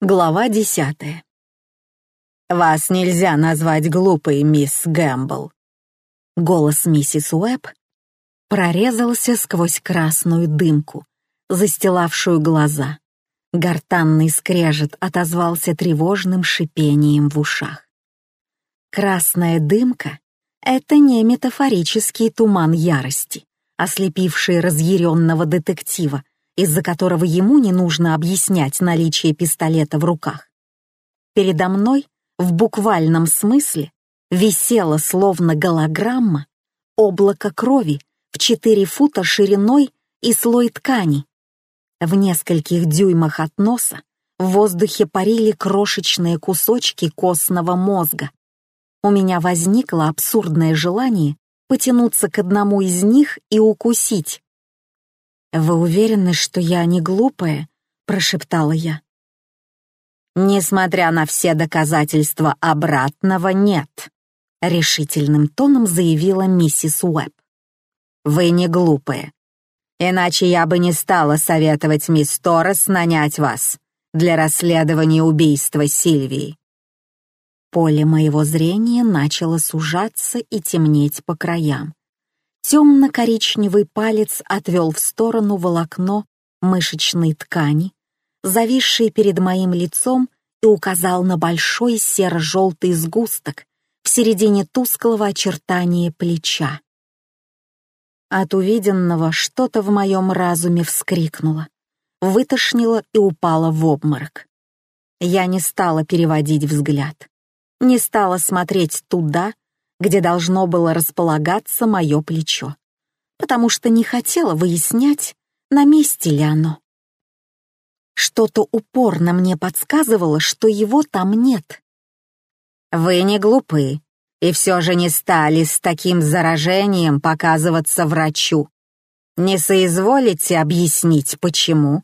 Глава 10. «Вас нельзя назвать глупой, мисс Гэмбл». Голос миссис Уэбб прорезался сквозь красную дымку, застилавшую глаза. Гортанный скрежет отозвался тревожным шипением в ушах. Красная дымка — это не метафорический туман ярости, ослепивший разъяренного детектива, из-за которого ему не нужно объяснять наличие пистолета в руках. Передо мной, в буквальном смысле, висело, словно голограмма, облако крови в 4 фута шириной и слой ткани. В нескольких дюймах от носа в воздухе парили крошечные кусочки костного мозга. У меня возникло абсурдное желание потянуться к одному из них и укусить. «Вы уверены, что я не глупая?» — прошептала я. «Несмотря на все доказательства обратного, нет», — решительным тоном заявила миссис Уэбб. «Вы не глупые. Иначе я бы не стала советовать мисс Торрес нанять вас для расследования убийства Сильвии». Поле моего зрения начало сужаться и темнеть по краям. Темно-коричневый палец отвел в сторону волокно мышечной ткани, зависший перед моим лицом, и указал на большой серо-желтый сгусток в середине тусклого очертания плеча. От увиденного что-то в моем разуме вскрикнуло, вытошнило и упало в обморок. Я не стала переводить взгляд, не стала смотреть туда, где должно было располагаться мое плечо, потому что не хотела выяснять, на месте ли оно. Что-то упорно мне подсказывало, что его там нет. «Вы не глупы, и все же не стали с таким заражением показываться врачу. Не соизволите объяснить, почему?»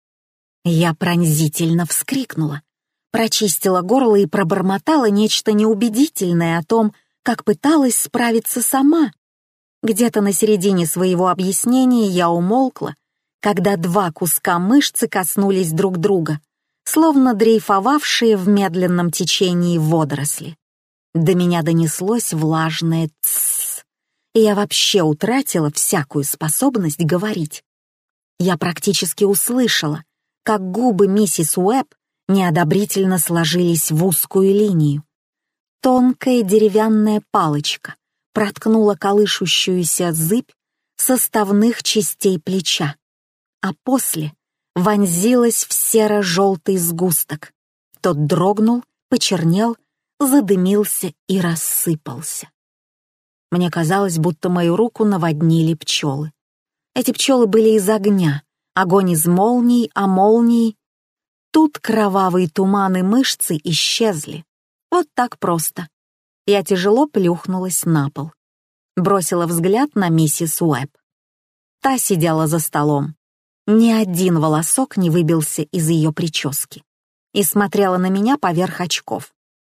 Я пронзительно вскрикнула, прочистила горло и пробормотала нечто неубедительное о том, как пыталась справиться сама. Где-то на середине своего объяснения я умолкла, когда 2 куска мышцы коснулись друг друга, словно дрейфовавшие в медленном течении водоросли. До меня донеслось влажное «тссс», и я вообще утратила всякую способность говорить. Я практически услышала, как губы миссис Уэбб неодобрительно сложились в узкую линию. Тонкая деревянная палочка проткнула колышущуюся зыбь составных частей плеча, а после вонзилась в серо-желтый сгусток. Тот дрогнул, почернел, задымился и рассыпался. Мне казалось, будто мою руку наводнили пчелы. Эти пчелы были из огня, огонь из молний, а молнии... Тут кровавые туманы мышцы исчезли. Вот так просто. Я тяжело плюхнулась на пол. Бросила взгляд на миссис Уэбб. Та сидела за столом. Ни один волосок не выбился из ее прически. И смотрела на меня поверх очков.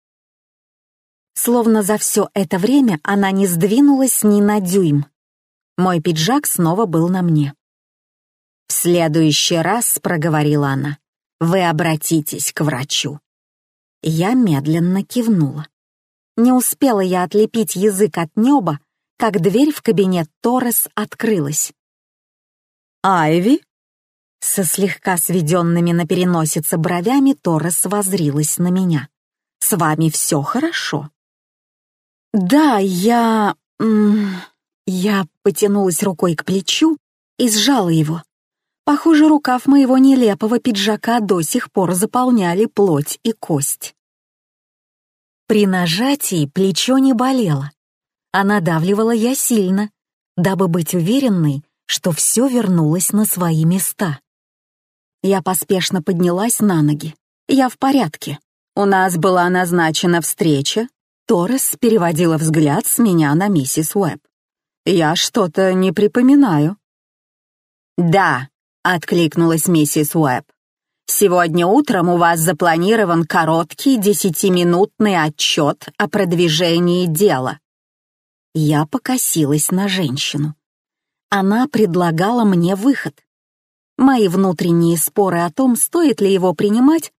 Словно за все это время она не сдвинулась ни на дюйм. Мой пиджак снова был на мне. «В следующий раз», — проговорила она, — «вы обратитесь к врачу». Я медленно кивнула. Не успела я отлепить язык от неба, как дверь в кабинет Торрес открылась. «Айви?» Со слегка сведенными на переносице бровями Торрес воззрилась на меня. «С вами все хорошо?» «Да, я потянулась рукой к плечу и сжала его. Похоже, рукав моего нелепого пиджака до сих пор заполняли плоть и кость. При нажатии плечо не болело, а надавливала я сильно, дабы быть уверенной, что все вернулось на свои места. Я поспешно поднялась на ноги. «Я в порядке. У нас была назначена встреча». Торрес переводила взгляд с меня на миссис Уэбб. «Я что-то не припоминаю». «Да», — откликнулась миссис Уэбб. «Сегодня утром у вас запланирован короткий 10-минутный отчет о продвижении дела». Я покосилась на женщину. Она предлагала мне выход. Мои внутренние споры о том, стоит ли его принимать,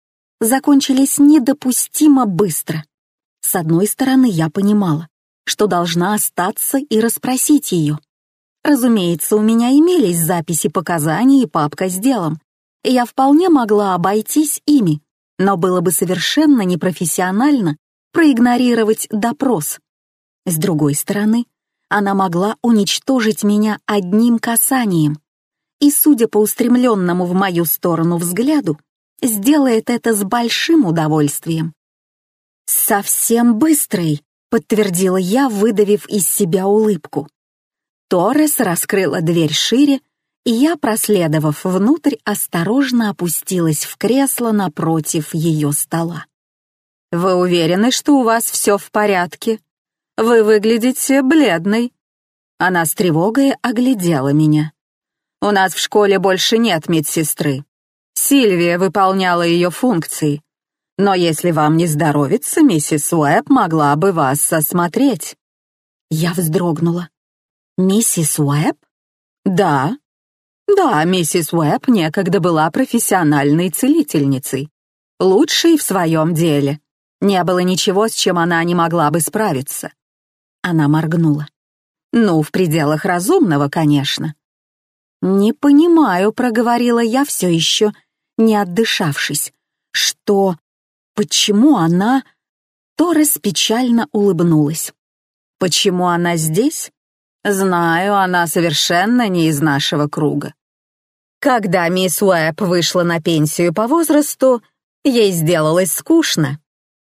закончились недопустимо быстро. С одной стороны, я понимала, что должна остаться и расспросить ее. Разумеется, у меня имелись записи показаний и папка с делом, и я вполне могла обойтись ими, но было бы совершенно непрофессионально проигнорировать допрос. С другой стороны, она могла уничтожить меня одним касанием, и, судя по устремленному в мою сторону взгляду, сделает это с большим удовольствием. «Совсем быстрый», — подтвердила я, выдавив из себя улыбку. Торрес раскрыла дверь шире, и я, проследовав внутрь, осторожно опустилась в кресло напротив ее стола. «Вы уверены, что у вас все в порядке? Вы выглядите бледной». Она с тревогой оглядела меня. «У нас в школе больше нет медсестры. Сильвия выполняла ее функции. Но если вам не здоровится, миссис Уэбб могла бы вас осмотреть». Я вздрогнула. «Миссис Уэбб?» «Да. Да, миссис Уэбб некогда была профессиональной целительницей, лучшей в своем деле. Не было ничего, с чем она не могла бы справиться». Она моргнула. «Ну, в пределах разумного, конечно». «Не понимаю», — проговорила я, все еще не отдышавшись. «Что? Почему она...» Торрес печально улыбнулась. «Почему она здесь? Знаю, она совершенно не из нашего круга. Когда мисс Уэбб вышла на пенсию по возрасту, ей сделалось скучно.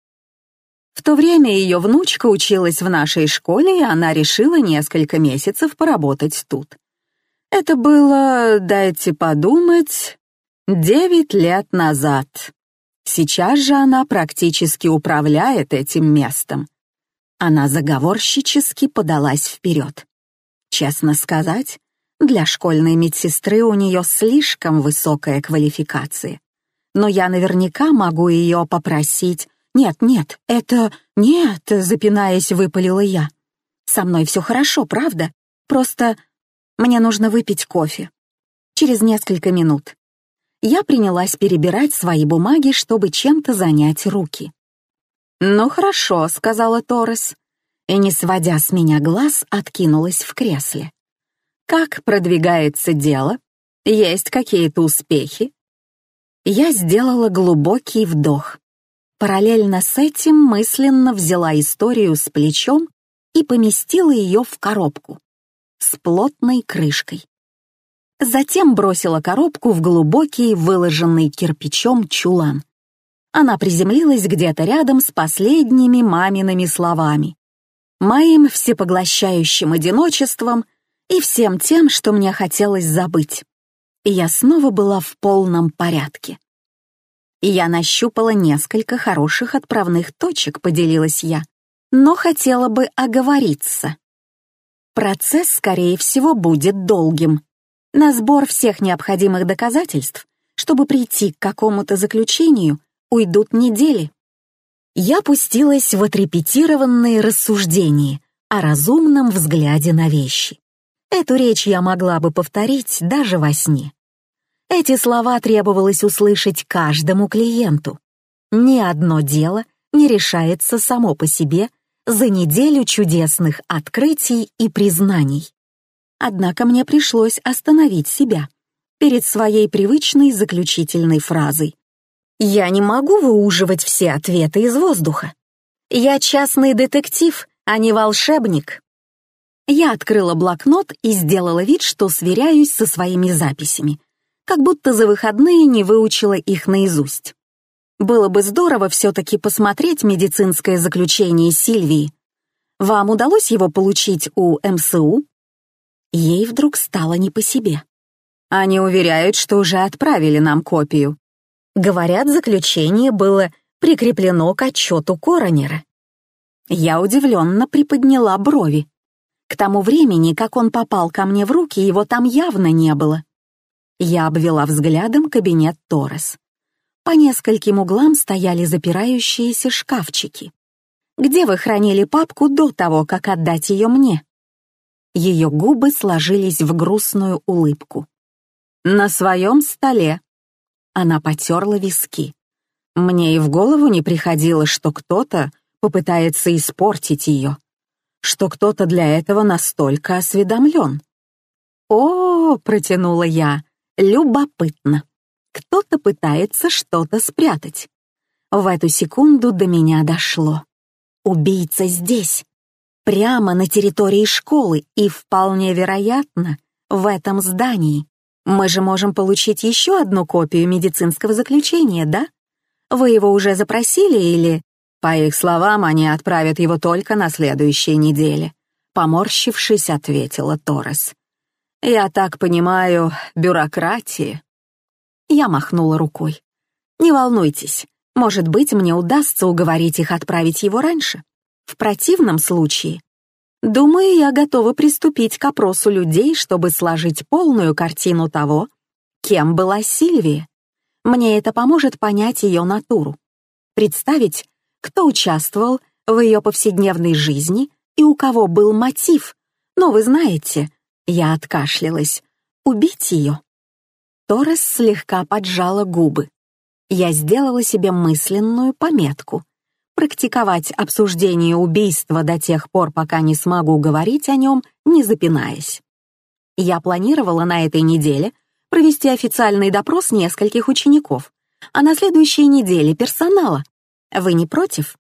В то время ее внучка училась в нашей школе, и она решила несколько месяцев поработать тут. Это было, дайте подумать, 9 лет назад. Сейчас же она практически управляет этим местом». Она заговорщически подалась вперед. Честно сказать, для школьной медсестры у нее слишком высокая квалификация. Но я наверняка могу ее попросить. «Нет, это... Нет», — запинаясь, выпалила я. «Со мной все хорошо, правда? Просто мне нужно выпить кофе. Через несколько минут». Я принялась перебирать свои бумаги, чтобы чем-то занять руки. «Ну хорошо», — сказала Торрес, и, не сводя с меня глаз, откинулась в кресле. «Как продвигается дело? Есть какие-то успехи?» Я сделала глубокий вдох. Параллельно с этим мысленно взяла историю с плечом и поместила ее в коробку с плотной крышкой. Затем бросила коробку в глубокий, выложенный кирпичом чулан. Она приземлилась где-то рядом с последними мамиными словами, моим всепоглощающим одиночеством и всем тем, что мне хотелось забыть. И я снова была в полном порядке. Я нащупала несколько хороших отправных точек, поделилась я, но хотела бы оговориться. Процесс, скорее всего, будет долгим. На сбор всех необходимых доказательств, чтобы прийти к какому-то заключению, уйдут недели. Я пустилась в отрепетированные рассуждения о разумном взгляде на вещи. Эту речь я могла бы повторить даже во сне. Эти слова требовалось услышать каждому клиенту. Ни одно дело не решается само по себе за неделю чудесных открытий и признаний. Однако мне пришлось остановить себя перед своей привычной заключительной фразой. Я не могу выуживать все ответы из воздуха. Я частный детектив, а не волшебник. Я открыла блокнот и сделала вид, что сверяюсь со своими записями, как будто за выходные не выучила их наизусть. Было бы здорово все-таки посмотреть медицинское заключение Сильвии. Вам удалось его получить у МСУ? Ей вдруг стало не по себе. Они уверяют, что уже отправили нам копию. Говорят, заключение было прикреплено к отчету коронера. Я удивленно приподняла брови. К тому времени, как он попал ко мне в руки, его там явно не было. Я обвела взглядом кабинет Торрес. По нескольким углам стояли запирающиеся шкафчики. Где вы хранили папку до того, как отдать ее мне? Ее губы сложились в грустную улыбку. На своем столе. Она потерла виски. Мне и в голову не приходило, что кто-то попытается испортить ее, что кто-то для этого настолько осведомлен. «О, — протянула я, — любопытно. Кто-то пытается что-то спрятать». В эту секунду до меня дошло. Убийца здесь, прямо на территории школы и, вполне вероятно, в этом здании. Мы же можем получить еще одну копию медицинского заключения, да? Вы его уже запросили или...» По их словам, они отправят его только на следующей неделе. Поморщившись, ответила Торрес. «Я так понимаю, бюрократия». Я махнула рукой. «Не волнуйтесь, может быть, мне удастся уговорить их отправить его раньше. В противном случае, думаю, я готова приступить к опросу людей, чтобы сложить полную картину того, кем была Сильвия. Мне это поможет понять ее натуру, представить, кто участвовал в ее повседневной жизни и у кого был мотив. Но вы знаете, я откашлялась, убить ее». Торрес слегка поджала губы. Я сделала себе мысленную пометку практиковать обсуждение убийства до тех пор, пока не смогу говорить о нем, не запинаясь. Я планировала на этой неделе провести официальный допрос нескольких учеников, а на следующей неделе персонала. Вы не против?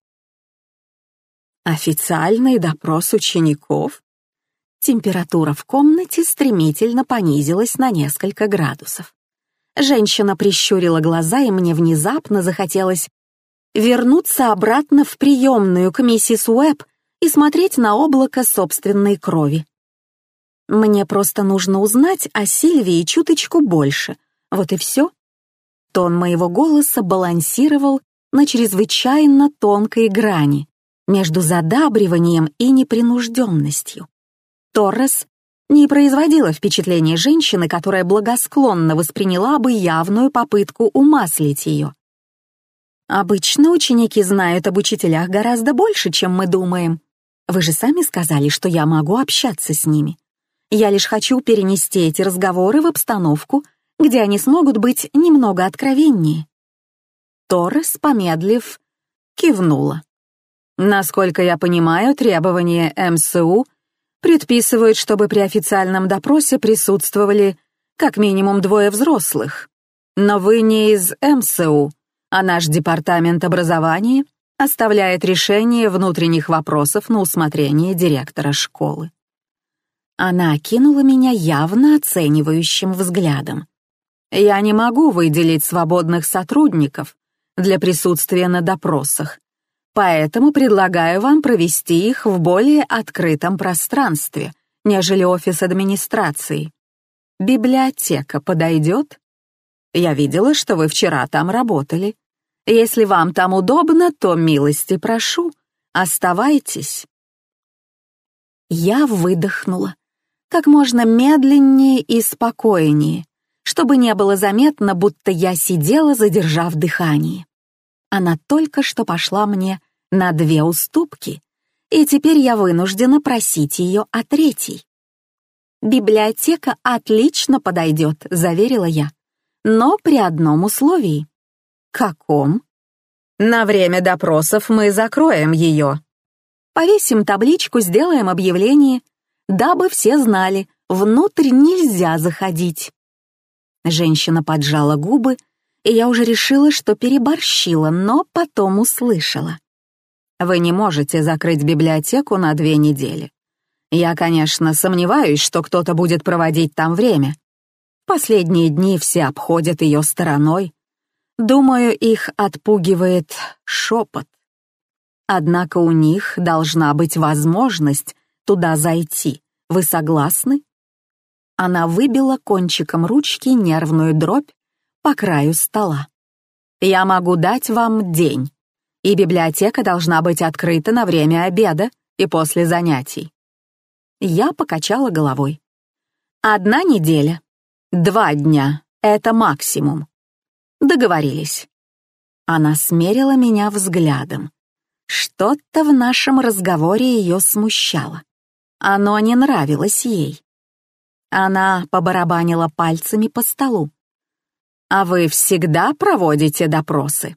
Официальный допрос учеников? Температура в комнате стремительно понизилась на несколько градусов. Женщина прищурила глаза, и мне внезапно захотелось вернуться обратно в приемную к миссис Уэбб и смотреть на облако собственной крови. Мне просто нужно узнать о Сильвии чуточку больше. Вот и все. Тон моего голоса балансировал на чрезвычайно тонкой грани между задабриванием и непринужденностью. Торрес не производила впечатления женщины, которая благосклонно восприняла бы явную попытку умаслить ее. Обычно ученики знают об учителях гораздо больше, чем мы думаем. Вы же сами сказали, что я могу общаться с ними. Я лишь хочу перенести эти разговоры в обстановку, где они смогут быть немного откровеннее. Торрес, помедлив, кивнула. Насколько я понимаю, требования МСУ предписывают, чтобы при официальном допросе присутствовали как минимум 2 взрослых. Но вы не из МСУ, а наш департамент образования оставляет решение внутренних вопросов на усмотрение директора школы. Она окинула меня явно оценивающим взглядом. Я не могу выделить свободных сотрудников для присутствия на допросах, поэтому предлагаю вам провести их в более открытом пространстве, нежели офис администрации. Библиотека подойдет? Я видела, что вы вчера там работали. Если вам там удобно, то милости прошу, оставайтесь. Я выдохнула как можно медленнее и спокойнее, чтобы не было заметно, будто я сидела, задержав дыхание. Она только что пошла мне на 2 уступки, и теперь я вынуждена просить ее о 3. «Библиотека отлично подойдет», — заверила я, «но при одном условии». «Каком?» «На время допросов мы закроем ее. Повесим табличку, сделаем объявление, дабы все знали, внутрь нельзя заходить». Женщина поджала губы, и я уже решила, что переборщила, но потом услышала. «Вы не можете закрыть библиотеку на 2 недели. Я, конечно, сомневаюсь, что кто-то будет проводить там время. Последние дни все обходят ее стороной. Думаю, их отпугивает шепот. Однако у них должна быть возможность туда зайти. Вы согласны?» Она выбила кончиком ручки нервную дробь по краю стола. «Я могу дать вам день, и библиотека должна быть открыта на время обеда и после занятий». Я покачала головой. 1 неделя, 2 дня — это максимум. Договорились. Она смерила меня взглядом. Что-то в нашем разговоре ее смущало. Оно не нравилось ей. Она побарабанила пальцами по столу. «А вы всегда проводите допросы?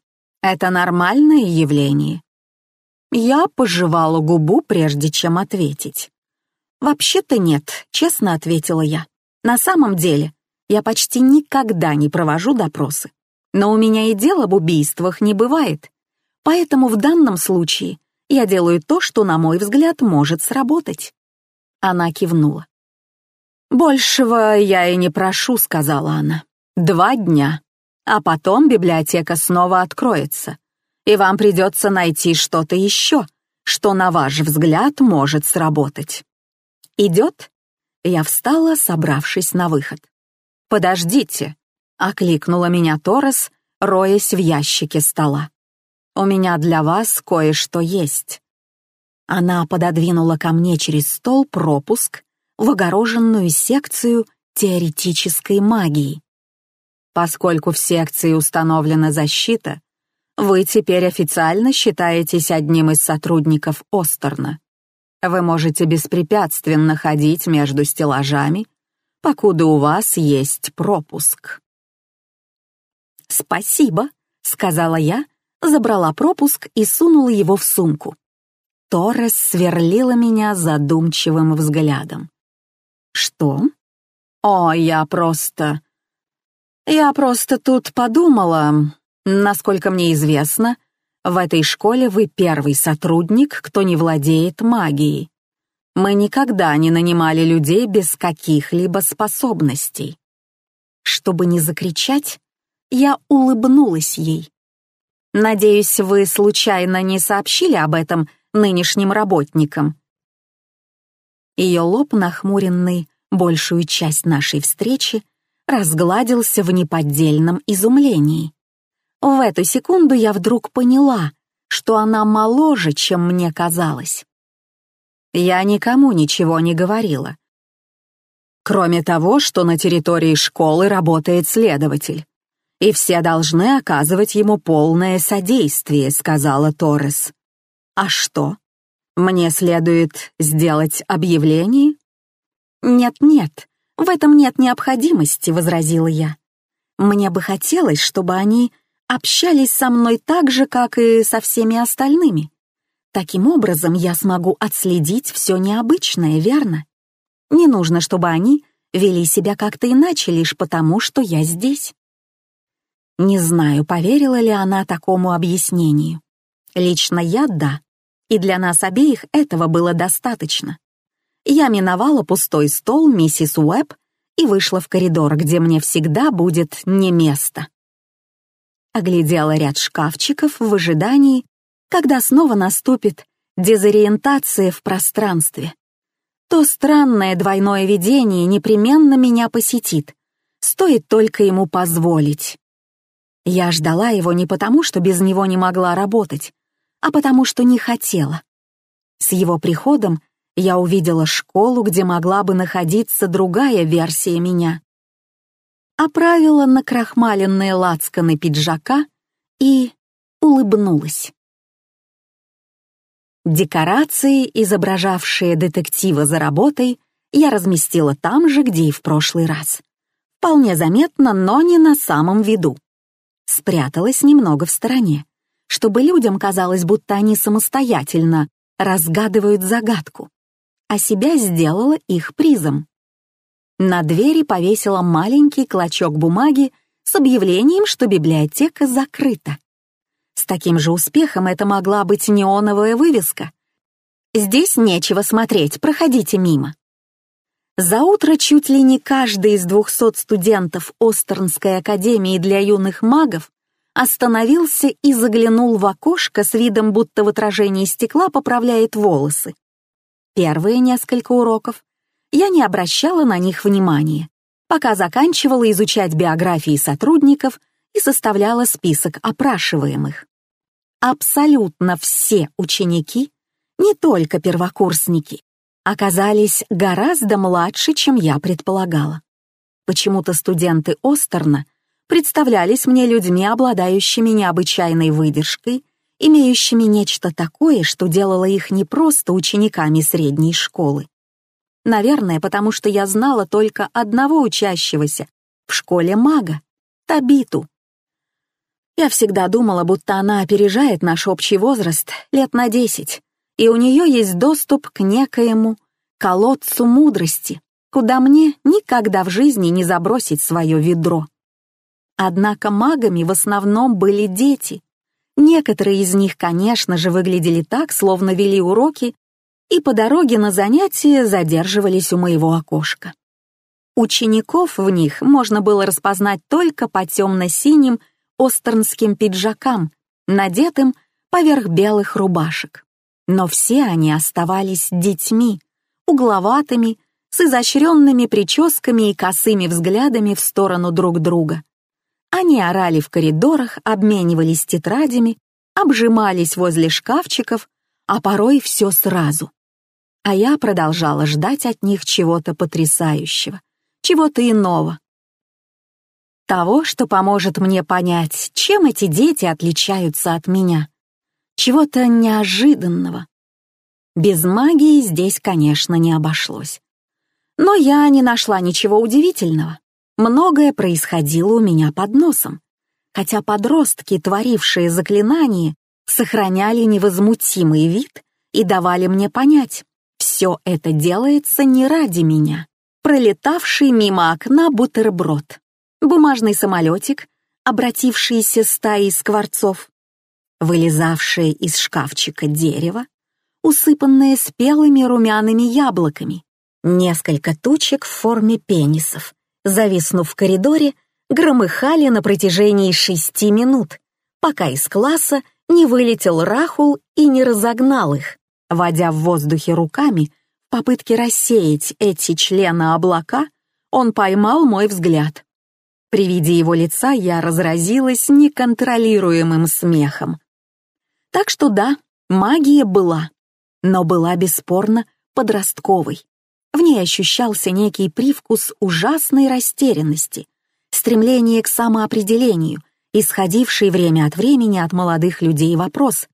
Это нормальное явление?» Я пожевала губу, прежде чем ответить. «Вообще-то нет», — честно ответила я. «На самом деле, я почти никогда не провожу допросы. Но у меня и дел об убийствах не бывает. Поэтому в данном случае я делаю то, что, на мой взгляд, может сработать». Она кивнула. «Большего я и не прошу», — сказала она. 2 дня, а потом библиотека снова откроется, и вам придется найти что-то еще, что, на ваш взгляд, может сработать. Идет?» Я встала, собравшись на выход. «Подождите», — окликнула меня Торрес, роясь в ящике стола. «У меня для вас кое-что есть». Она пододвинула ко мне через стол пропуск в огороженную секцию теоретической магии. «Поскольку в секции установлена защита, вы теперь официально считаетесь одним из сотрудников Остерна. Вы можете беспрепятственно ходить между стеллажами, покуда у вас есть пропуск». «Спасибо», — сказала я, забрала пропуск и сунула его в сумку. Торрес сверлила меня задумчивым взглядом. «Что? О, я просто тут подумала. Насколько мне известно, в этой школе вы первый сотрудник, кто не владеет магией. Мы никогда не нанимали людей без каких-либо способностей». Чтобы не закричать, я улыбнулась ей. «Надеюсь, вы случайно не сообщили об этом нынешним работникам?» Ее лоб, нахмуренный большую часть нашей встречи, разгладился в неподдельном изумлении. В эту секунду я вдруг поняла, что она моложе, чем мне казалось. Я никому ничего не говорила. Кроме того, что на территории школы работает следователь, и все должны оказывать ему полное содействие, сказала Торрес. «А что? Мне следует сделать объявление?» «Нет-нет, в этом нет необходимости», — возразила я. «Мне бы хотелось, чтобы они общались со мной так же, как и со всеми остальными. Таким образом я смогу отследить все необычное, верно? Не нужно, чтобы они вели себя как-то иначе лишь потому, что я здесь». Не знаю, поверила ли она такому объяснению. Лично я — да, и для нас обеих этого было достаточно. Я миновала пустой стол миссис Уэбб и вышла в коридор, где мне всегда будет не место. Оглядела ряд шкафчиков в ожидании, когда снова наступит дезориентация в пространстве. То странное двойное видение непременно меня посетит, стоит только ему позволить. Я ждала его не потому, что без него не могла работать, а потому что не хотела. С его приходом я увидела школу, где могла бы находиться другая версия меня. Оправила накрахмаленные лацканы пиджака и улыбнулась. Декорации, изображавшие детектива за работой, я разместила там же, где и в прошлый раз. Вполне заметно, но не на самом виду. Спряталась немного в стороне, чтобы людям казалось, будто они самостоятельно разгадывают загадку, а себя сделала их призом. На двери повесила маленький клочок бумаги с объявлением, что библиотека закрыта. С таким же успехом это могла быть неоновая вывеска. «Здесь нечего смотреть, проходите мимо». За утро чуть ли не каждый из 200 студентов Остернской академии для юных магов остановился и заглянул в окошко с видом, будто в отражении стекла поправляет волосы. Первые несколько уроков я не обращала на них внимания, пока заканчивала изучать биографии сотрудников и составляла список опрашиваемых. Абсолютно все ученики, не только первокурсники, оказались гораздо младше, чем я предполагала. Почему-то студенты Остерна представлялись мне людьми, обладающими необычайной выдержкой, имеющими нечто такое, что делало их не просто учениками средней школы. Наверное, потому что я знала только одного учащегося в школе мага — Табиту. Я всегда думала, будто она опережает наш общий возраст лет на 10, и у нее есть доступ к некоему колодцу мудрости, куда мне никогда в жизни не забросить свое ведро. Однако магами в основном были дети. Некоторые из них, конечно же, выглядели так, словно вели уроки, и по дороге на занятия задерживались у моего окошка. Учеников в них можно было распознать только по темно-синим остернским пиджакам, надетым поверх белых рубашек. Но все они оставались детьми, угловатыми, с изощренными прическами и косыми взглядами в сторону друг друга. Они орали в коридорах, обменивались тетрадями, обжимались возле шкафчиков, а порой все сразу. А я продолжала ждать от них чего-то потрясающего, чего-то иного. Того, что поможет мне понять, чем эти дети отличаются от меня. Чего-то неожиданного. Без магии здесь, конечно, не обошлось. Но я не нашла ничего удивительного. Многое происходило у меня под носом, хотя подростки, творившие заклинания, сохраняли невозмутимый вид и давали мне понять, все это делается не ради меня. Пролетавший мимо окна бутерброд, бумажный самолетик, обратившийся стаей скворцов, вылезавшее из шкафчика дерево, усыпанное спелыми румяными яблоками, несколько тучек в форме пенисов, зависнув в коридоре, громыхали на протяжении 6 минут, пока из класса не вылетел Рахул и не разогнал их, водя в воздухе руками в попытке рассеять эти члены облака. Он поймал мой взгляд. При виде его лица я разразилась неконтролируемым смехом. Так что да, магия была, но была бесспорно подростковой. В ней ощущался некий привкус ужасной растерянности, стремление к самоопределению, исходивший время от времени от молодых людей вопрос.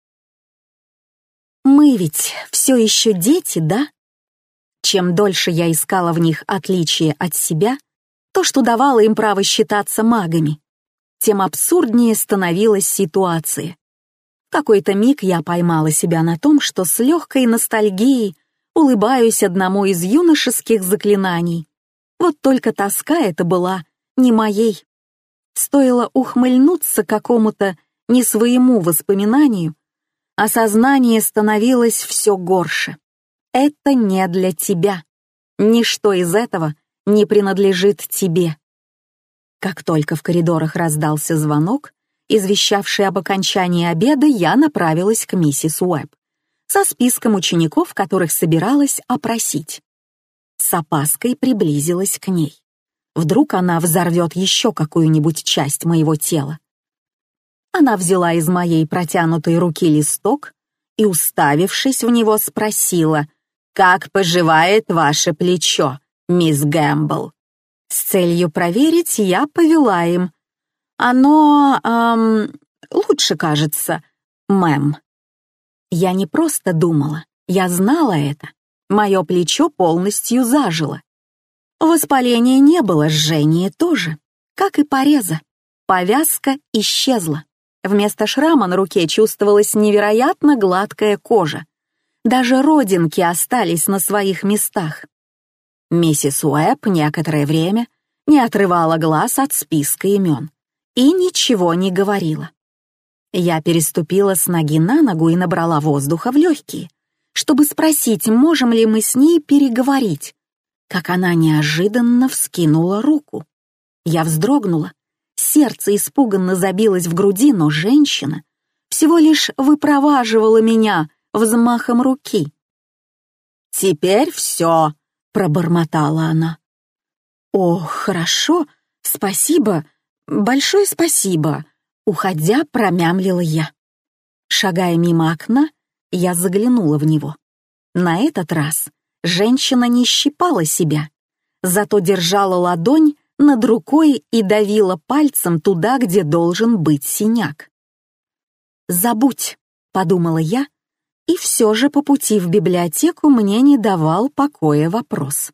«Мы ведь все еще дети, да?» Чем дольше я искала в них отличие от себя, то, что давало им право считаться магами, тем абсурднее становилась ситуация. В какой-то миг я поймала себя на том, что с легкой ностальгией улыбаюсь одному из юношеских заклинаний. Вот только тоска эта была не моей. Стоило ухмыльнуться какому-то не своему воспоминанию, а сознание становилось все горше. Это не для тебя. Ничто из этого не принадлежит тебе. Как только в коридорах раздался звонок, извещавший об окончании обеда, я направилась к миссис Уэбб со списком учеников, которых собиралась опросить. С опаской приблизилась к ней. Вдруг она взорвет еще какую-нибудь часть моего тела. Она взяла из моей протянутой руки листок и, уставившись в него, спросила: «Как поживает ваше плечо, мисс Гэмбл?» С целью проверить я повела им. «Оно, лучше, кажется, мэм». Я не просто думала, я знала это. Мое плечо полностью зажило. Воспаления не было, жжения тоже, как и пореза. Повязка исчезла. Вместо шрама на руке чувствовалась невероятно гладкая кожа. Даже родинки остались на своих местах. Миссис Уэбб некоторое время не отрывала глаз от списка имен и ничего не говорила. Я переступила с ноги на ногу и набрала воздуха в легкие, чтобы спросить, можем ли мы с ней переговорить, как она неожиданно вскинула руку. Я вздрогнула, сердце испуганно забилось в груди, но женщина всего лишь выпроваживала меня взмахом руки. «Теперь все», — пробормотала она. «О, хорошо, спасибо, большое спасибо», — уходя, промямлила я. Шагая мимо окна, я заглянула в него. На этот раз женщина не щипала себя, зато держала ладонь над рукой и давила пальцем туда, где должен быть синяк. «Забудь», — подумала я, и все же по пути в библиотеку мне не давал покоя вопрос.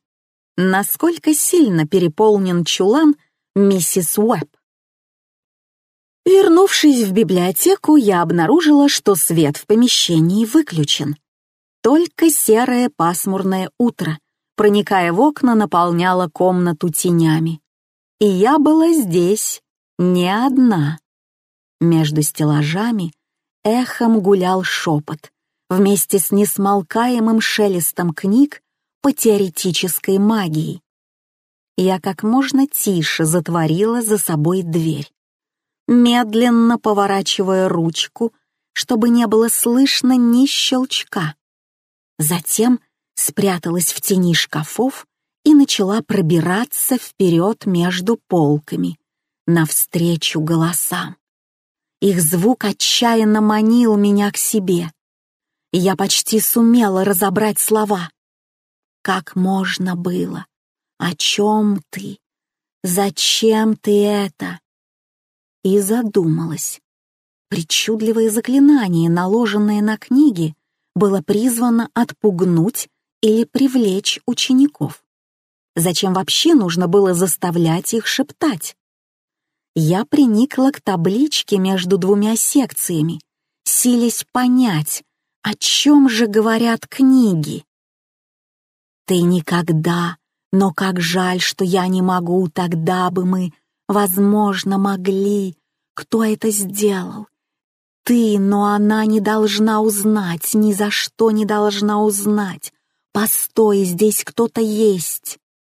Насколько сильно переполнен чулан миссис Уэбб? Вернувшись в библиотеку, я обнаружила, что свет в помещении выключен. Только серое пасмурное утро, проникая в окна, наполняло комнату тенями. И я была здесь не одна. Между стеллажами эхом гулял шепот, вместе с несмолкаемым шелестом книг по теоретической магии. Я как можно тише затворила за собой дверь, медленно поворачивая ручку, чтобы не было слышно ни щелчка. Затем спряталась в тени шкафов и начала пробираться вперед между полками, навстречу голосам. Их звук отчаянно манил меня к себе. Я почти сумела разобрать слова. Как можно было? О чем ты? Зачем ты это? И задумалась. Причудливое заклинание, наложенное на книги, было призвано отпугнуть или привлечь учеников. Зачем вообще нужно было заставлять их шептать? Я приникла к табличке между двумя секциями, силясь понять, о чем же говорят книги. «Ты никогда, но как жаль, что я не могу, тогда бы мы, возможно, могли. Кто это сделал? Ты, но она не должна узнать, ни за что не должна узнать. Постой, здесь кто-то есть».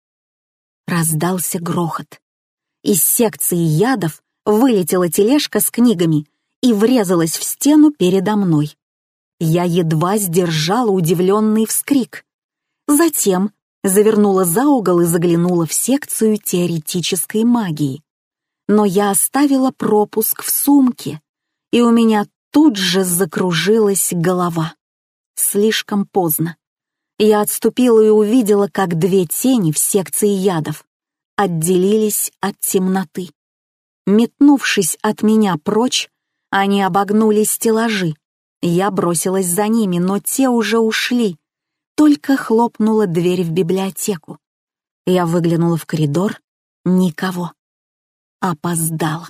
Раздался грохот. Из секции ядов вылетела тележка с книгами и врезалась в стену передо мной. Я едва сдержала удивленный вскрик. Затем завернула за угол и заглянула в секцию теоретической магии. Но я оставила пропуск в сумке, и у меня тут же закружилась голова. Слишком поздно. Я отступила и увидела, как две тени в секции ядов отделились от темноты. Метнувшись от меня прочь, они обогнули стеллажи. Я бросилась за ними, но те уже ушли. Только хлопнула дверь в библиотеку. Я выглянула в коридор. Никого. Опоздала.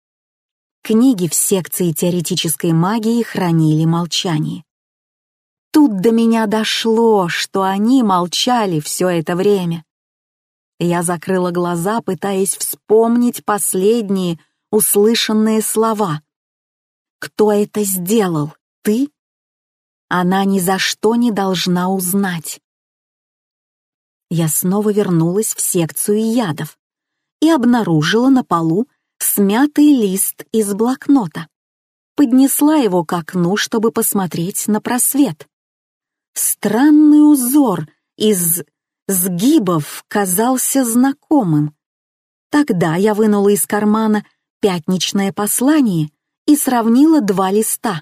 Книги в секции теоретической магии хранили молчание. Тут до меня дошло, что они молчали все это время. Я закрыла глаза, пытаясь вспомнить последние услышанные слова. «Кто это сделал? Ты?» Она ни за что не должна узнать. Я снова вернулась в секцию ядов и обнаружила на полу смятый лист из блокнота. Поднесла его к окну, чтобы посмотреть на просвет. Странный узор из сгибов казался знакомым. Тогда я вынула из кармана пятничное послание и сравнила два листа.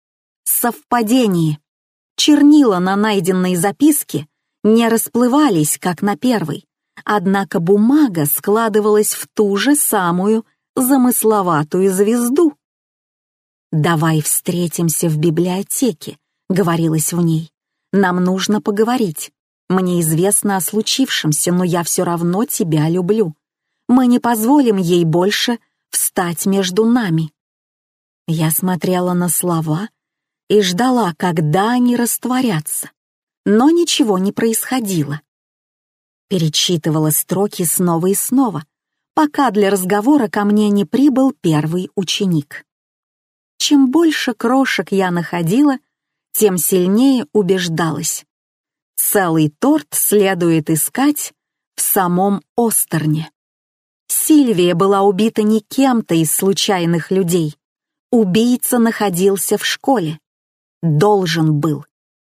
Совпадение. Чернила на найденной записке не расплывались, как на первой, однако бумага складывалась в ту же самую замысловатую звезду. «Давай встретимся в библиотеке», — говорилось в ней. «Нам нужно поговорить. Мне известно о случившемся, но я все равно тебя люблю. Мы не позволим ей больше встать между нами». Я смотрела на слова и ждала, когда они растворятся, но ничего не происходило. Перечитывала строки снова и снова, пока для разговора ко мне не прибыл первый ученик. Чем больше крошек я находила, тем сильнее убеждалась. Целый торт следует искать в самом Остерне. Сильвия была убита не кем-то из случайных людей. Убийца находился в школе. Должен был.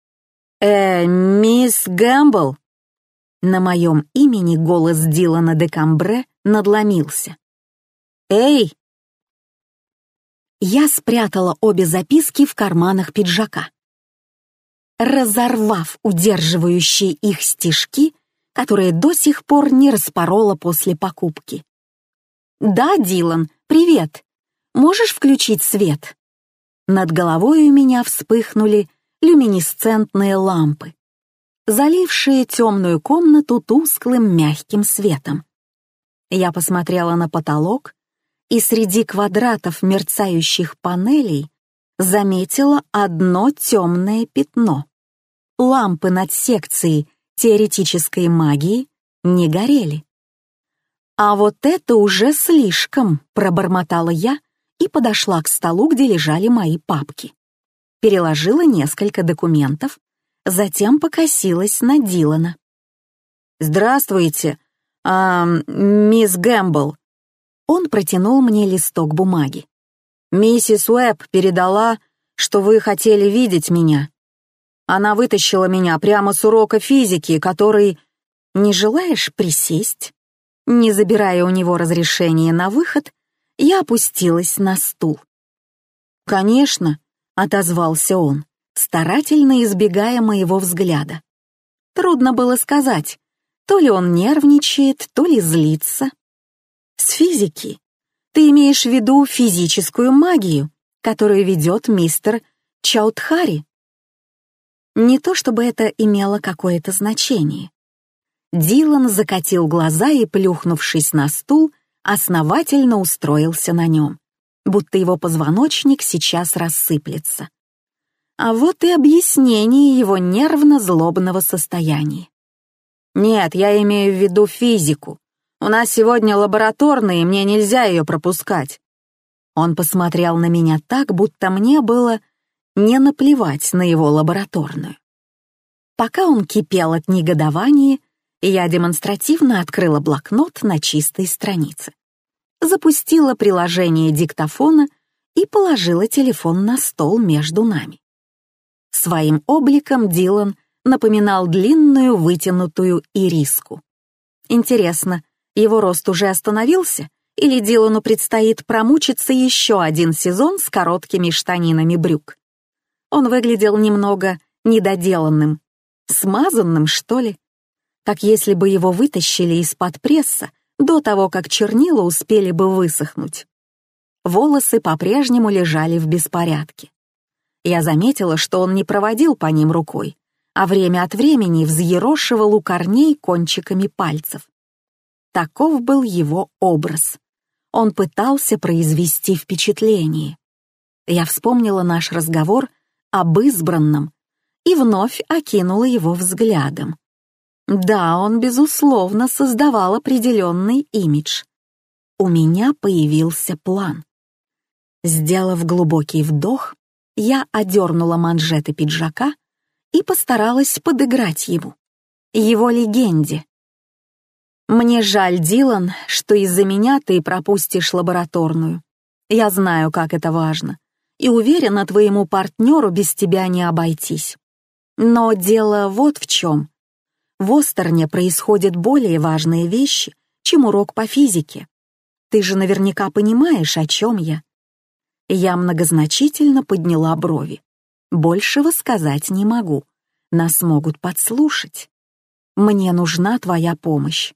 Мисс Гэмбл?» На моем имени голос Дилана де Камбре надломился. «Эй!» Я спрятала обе записки в карманах пиджака. Разорвав удерживающие их стежки, которые до сих пор не распорола после покупки. «Да, Дилан, привет. Можешь включить свет?» Над головой у меня вспыхнули люминесцентные лампы, залившие темную комнату тусклым мягким светом. Я посмотрела на потолок и среди квадратов мерцающих панелей заметила одно темное пятно. Лампы над секцией теоретической магии не горели. «А вот это уже слишком», — пробормотала я и подошла к столу, где лежали мои папки. Переложила несколько документов, затем покосилась на Дилана. «Здравствуйте, мисс Гэмбл». Он протянул мне листок бумаги. «Миссис Уэбб передала, что вы хотели видеть меня. Она вытащила меня прямо с урока физики, который... Не желаешь присесть?» Не забирая у него разрешения на выход, я опустилась на стул. «Конечно», — отозвался он, старательно избегая моего взгляда. Трудно было сказать, то ли он нервничает, то ли злится. «С физики? Ты имеешь в виду физическую магию, которую ведет мистер Чаудхари?» Не то чтобы это имело какое-то значение. Дилан закатил глаза и, плюхнувшись на стул, основательно устроился на нем, будто его позвоночник сейчас рассыплется. А вот и объяснение его нервно-злобного состояния. «Нет, я имею в виду физику. У нас сегодня лабораторная, и мне нельзя ее пропускать». Он посмотрел на меня так, будто мне было не наплевать на его лабораторную. Пока он кипел от негодования, я демонстративно открыла блокнот на чистой странице, запустила приложение диктофона и положила телефон на стол между нами. Своим обликом Дилан напоминал длинную вытянутую ириску. Интересно, его рост уже остановился, или Дилану предстоит промучиться еще один сезон с короткими штанинами брюк? Он выглядел немного недоделанным, смазанным, что ли, как если бы его вытащили из-под пресса до того, как чернила успели бы высохнуть. Волосы по-прежнему лежали в беспорядке. Я заметила, что он не проводил по ним рукой, а время от времени взъерошивал у корней кончиками пальцев. Таков был его образ. Он пытался произвести впечатление. Я вспомнила наш разговор об избранном и вновь окинула его взглядом. Да, он, безусловно, создавал определенный имидж. У меня появился план. Сделав глубокий вдох, я одернула манжеты пиджака и постаралась подыграть ему, его легенде. «Мне жаль, Дилан, что из-за меня ты пропустишь лабораторную. Я знаю, как это важно, и уверена, твоему партнеру без тебя не обойтись. Но дело вот в чем. В Остерне происходят более важные вещи, чем урок по физике. Ты же наверняка понимаешь, о чем я». Я многозначительно подняла брови. Большего сказать не могу. Нас могут подслушать. Мне нужна твоя помощь.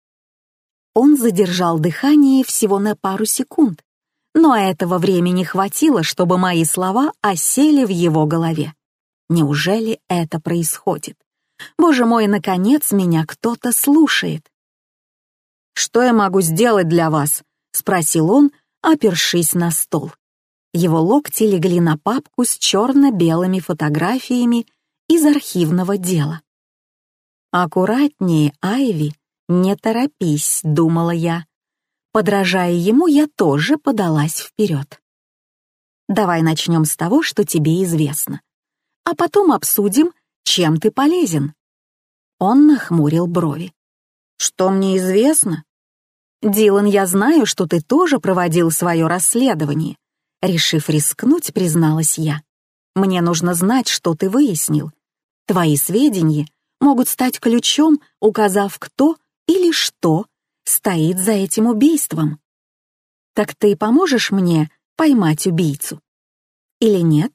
Он задержал дыхание всего на пару секунд, но этого времени хватило, чтобы мои слова осели в его голове. Неужели это происходит? Боже мой, наконец меня кто-то слушает. «Что я могу сделать для вас?» — спросил он, опершись на стол. Его локти легли на папку с черно-белыми фотографиями из архивного дела. «Аккуратнее, Айви, не торопись», — думала я. Подражая ему, я тоже подалась вперед. «Давай начнем с того, что тебе известно, а потом обсудим, чем ты полезен». Он нахмурил брови. «Что мне известно?» «Дилан, я знаю, что ты тоже проводил свое расследование». Решив рискнуть, призналась я. «Мне нужно знать, что ты выяснил. Твои сведения могут стать ключом, указав, кто или что стоит за этим убийством. Так ты поможешь мне поймать убийцу? Или нет?»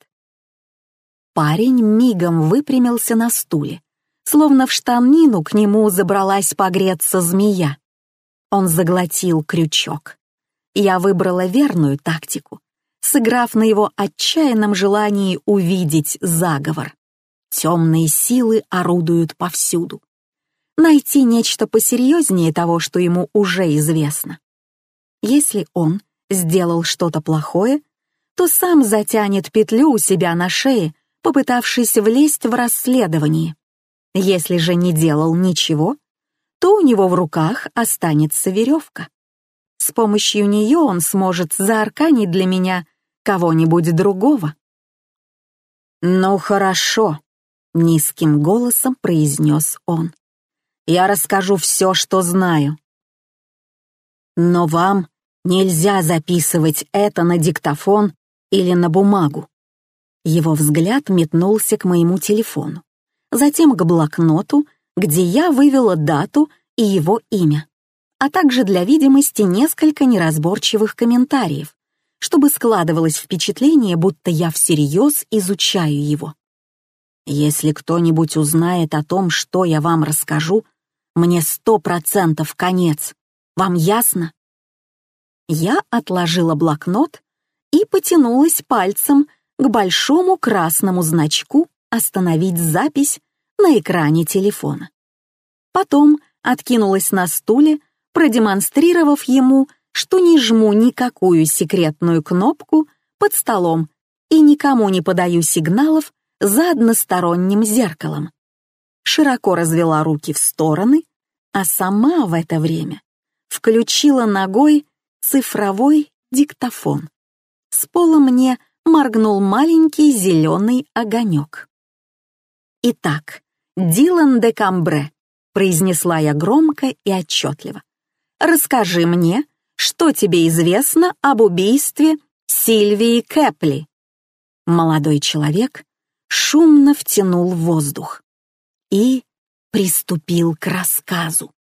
Парень мигом выпрямился на стуле, словно в штанину к нему забралась погреться змея. Он заглотил крючок. Я выбрала верную тактику, сыграв на его отчаянном желании увидеть заговор. Темные силы орудуют повсюду. Найти нечто посерьезнее того, что ему уже известно. Если он сделал что-то плохое, то сам затянет петлю у себя на шее, попытавшись влезть в расследование. Если же не делал ничего, то у него в руках останется веревка. С помощью нее он сможет заарканить для меня кого-нибудь другого. «Ну хорошо», — низким голосом произнес он. «Я расскажу все, что знаю. Но вам нельзя записывать это на диктофон или на бумагу». Его взгляд метнулся к моему телефону, затем к блокноту, где я вывела дату и его имя, а также для видимости несколько неразборчивых комментариев, чтобы складывалось впечатление, будто я всерьез изучаю его. Если кто-нибудь узнает о том, что я вам расскажу, мне 100% конец. Вам ясно? Я отложила блокнот и потянулась пальцем к большому красному значку «Остановить запись» на экране телефона. Потом откинулась на стуле, продемонстрировав ему, что не жму никакую секретную кнопку под столом и никому не подаю сигналов за односторонним зеркалом. Широко развела руки в стороны, а сама в это время включила ногой цифровой диктофон. С пола мне моргнул маленький зеленый огонек. «Итак, Дилан де Камбре», — произнесла я громко и отчетливо, «расскажи мне, что тебе известно об убийстве Сильвии Кэпли». Молодой человек шумно втянул воздух и приступил к рассказу.